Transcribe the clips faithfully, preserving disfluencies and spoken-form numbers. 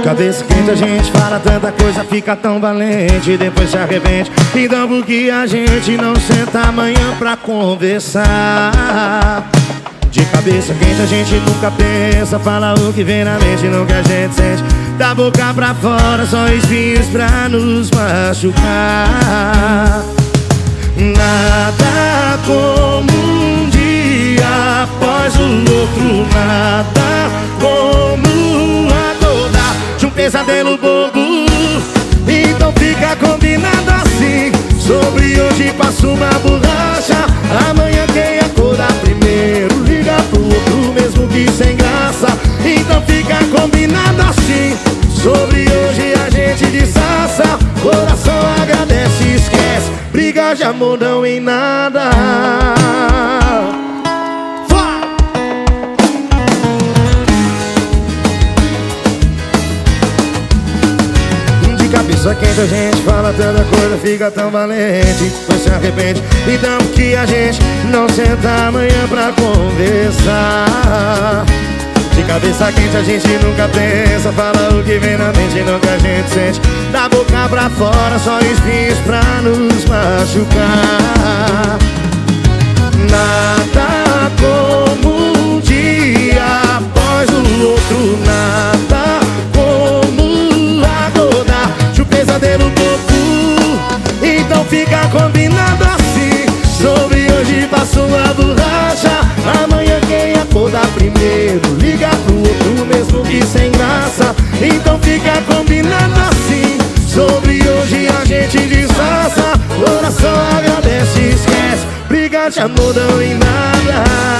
Cabeça quente a gente fala tanta coisa, fica tão valente, depois se arrepende. Então por que a gente não senta amanhã pra conversar? De cabeça quente a gente nunca pensa, fala o que vem na mente, não que a gente sente. Da boca pra fora só espinhos pra nos machucar. Nada como um dia após o outro, nada como acordar de um pesadelo bobo. Então fica combinado assim, sobre hoje passa uma borracha. Amanhã quem acordar primeiro liga pro outro, mesmo que sem graça. Então fica combinado assim, sobre hoje a gente desaça. Coração agradece e esquece, briga de amor não em nada. De cabeça quente a gente fala tanta coisa, fica tão valente, depois se arrepende. Então que a gente não senta amanhã pra conversar. De cabeça quente a gente nunca pensa, fala o que vem na mente, não que a gente sente. Da boca pra fora só espinhos pra nos machucar. Nada como um dia após o outro, nada como acordar de um pesadelo bobo. Então fica combinado assim, sobre hoje passa uma borracha. Amanhã quem acordar primeiro liga pro outro, mesmo que sem graça. Então fica combinado assim, sobre hoje a gente desaça. Coração agradece e esquece, briga de amor não em nada.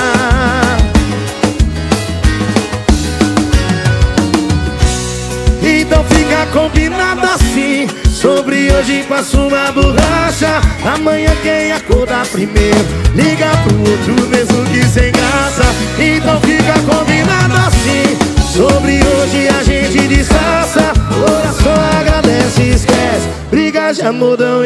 Então fica combinado assim, sobre hoje passa uma borracha. Amanhã quem acordar primeiro liga pro outro, mesmo que sem graça. Então fica combinado assim, sobre hoje a gente desaça. Coração agradece e esquece, briga de amor não